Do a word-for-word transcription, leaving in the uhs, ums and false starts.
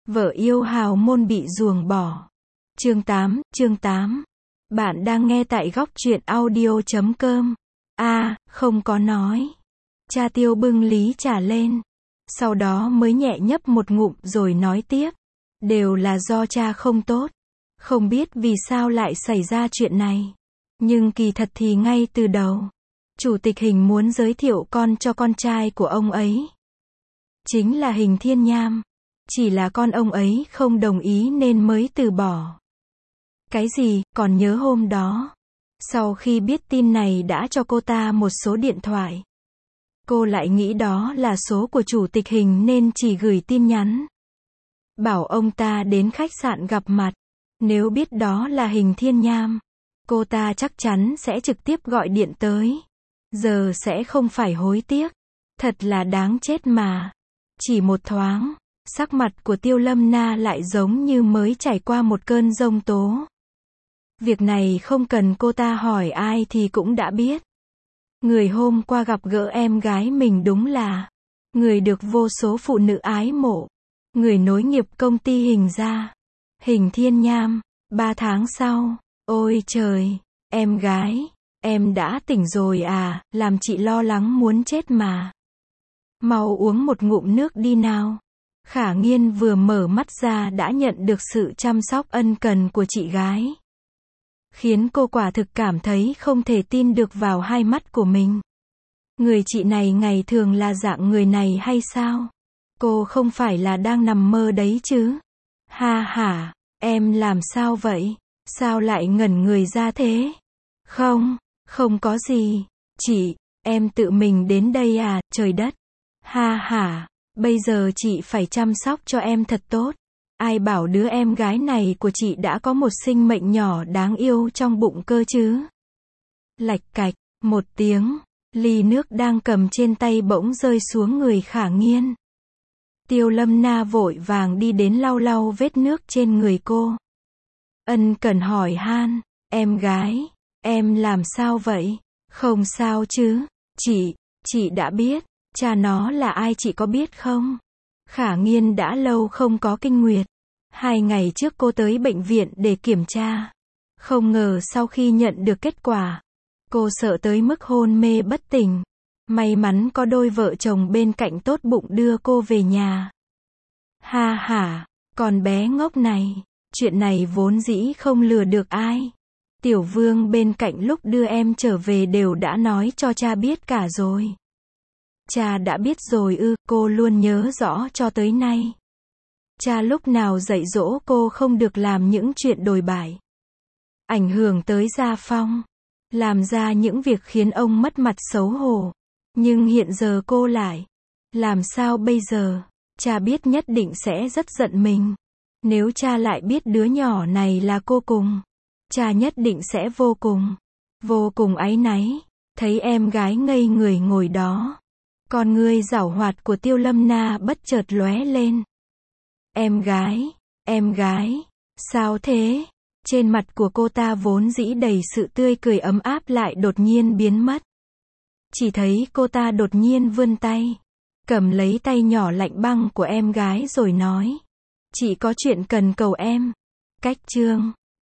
Vợ yêu hào môn bị ruồng bỏ. Chương tám, chương tám. Bạn đang nghe tại góc truyện audio chấm com. A, à, không có nói. Cha Tiêu bưng lý trà lên. Sau đó mới nhẹ nhấp một ngụm rồi nói tiếp. Đều là do cha không tốt. Không biết vì sao lại xảy ra chuyện này. Nhưng kỳ thật thì ngay từ đầu, Chủ tịch Hình muốn giới thiệu con cho con trai của ông ấy. Chính là Hình Thiên Nham. Chỉ là con ông ấy không đồng ý nên mới từ bỏ. Cái gì, còn nhớ hôm đó, sau khi biết tin này đã cho cô ta một số điện thoại. Cô lại nghĩ đó là số của Chủ tịch Hình nên chỉ gửi tin nhắn. Bảo ông ta đến khách sạn gặp mặt. Nếu biết đó là Hình Thiên Nham, cô ta chắc chắn sẽ trực tiếp gọi điện tới. Giờ sẽ không phải hối tiếc. Thật là đáng chết mà. Chỉ một thoáng, sắc mặt của Tiêu Lâm Na lại giống như mới trải qua một cơn giông tố. Việc này không cần cô ta hỏi ai thì cũng đã biết. Người hôm qua gặp gỡ em gái mình đúng là người được vô số phụ nữ ái mộ. Người nối nghiệp công ty Hình gia. Hình Thiên Nham. Ba tháng sau. Ôi trời, em gái, em đã tỉnh rồi à, làm chị lo lắng muốn chết mà. Mau uống một ngụm nước đi nào. Khả Nghiên vừa mở mắt ra đã nhận được sự chăm sóc ân cần của chị gái. Khiến cô quả thực cảm thấy không thể tin được vào hai mắt của mình. Người chị này ngày thường là dạng người này hay sao? Cô không phải là đang nằm mơ đấy chứ? Ha ha, em làm sao vậy? Sao lại ngẩn người ra thế? Không, không có gì. Chị, em tự mình đến đây à, trời đất. Ha ha, bây giờ chị phải chăm sóc cho em thật tốt. Ai bảo đứa em gái này của chị đã có một sinh mệnh nhỏ đáng yêu trong bụng cơ chứ? Lạch cạch, một tiếng, ly nước đang cầm trên tay bỗng rơi xuống người Khả Nghiên. Tiêu Lâm Na vội vàng đi đến lau lau vết nước trên người cô. Ân cần hỏi han, em gái, em làm sao vậy? Không sao chứ, chị, chị đã biết, cha nó là ai chị có biết không? Khả Nghiên đã lâu không có kinh nguyệt. Hai ngày trước cô tới bệnh viện để kiểm tra. Không ngờ sau khi nhận được kết quả, cô sợ tới mức hôn mê bất tỉnh. May mắn có đôi vợ chồng bên cạnh tốt bụng đưa cô về nhà. Ha ha, con bé ngốc này, chuyện này vốn dĩ không lừa được ai. Tiểu Vương bên cạnh lúc đưa em trở về đều đã nói cho cha biết cả rồi. Cha đã biết rồi ư, cô luôn nhớ rõ cho tới nay. Cha lúc nào dạy dỗ cô không được làm những chuyện đồi bại, ảnh hưởng tới gia phong, làm ra những việc khiến ông mất mặt xấu hổ. Nhưng hiện giờ cô lại, làm sao bây giờ? Cha biết nhất định sẽ rất giận mình. Nếu cha lại biết đứa nhỏ này là cô cùng, cha nhất định sẽ vô cùng, vô cùng áy náy. Thấy em gái ngây người ngồi đó, con ngươi giảo hoạt của Tiêu Lâm Na bất chợt lóe lên. Em gái, em gái, sao thế? Trên mặt của cô ta vốn dĩ đầy sự tươi cười ấm áp lại đột nhiên biến mất. Chỉ thấy cô ta đột nhiên vươn tay, cầm lấy tay nhỏ lạnh băng của em gái rồi nói. Chị có chuyện cần cầu em. Cách chương.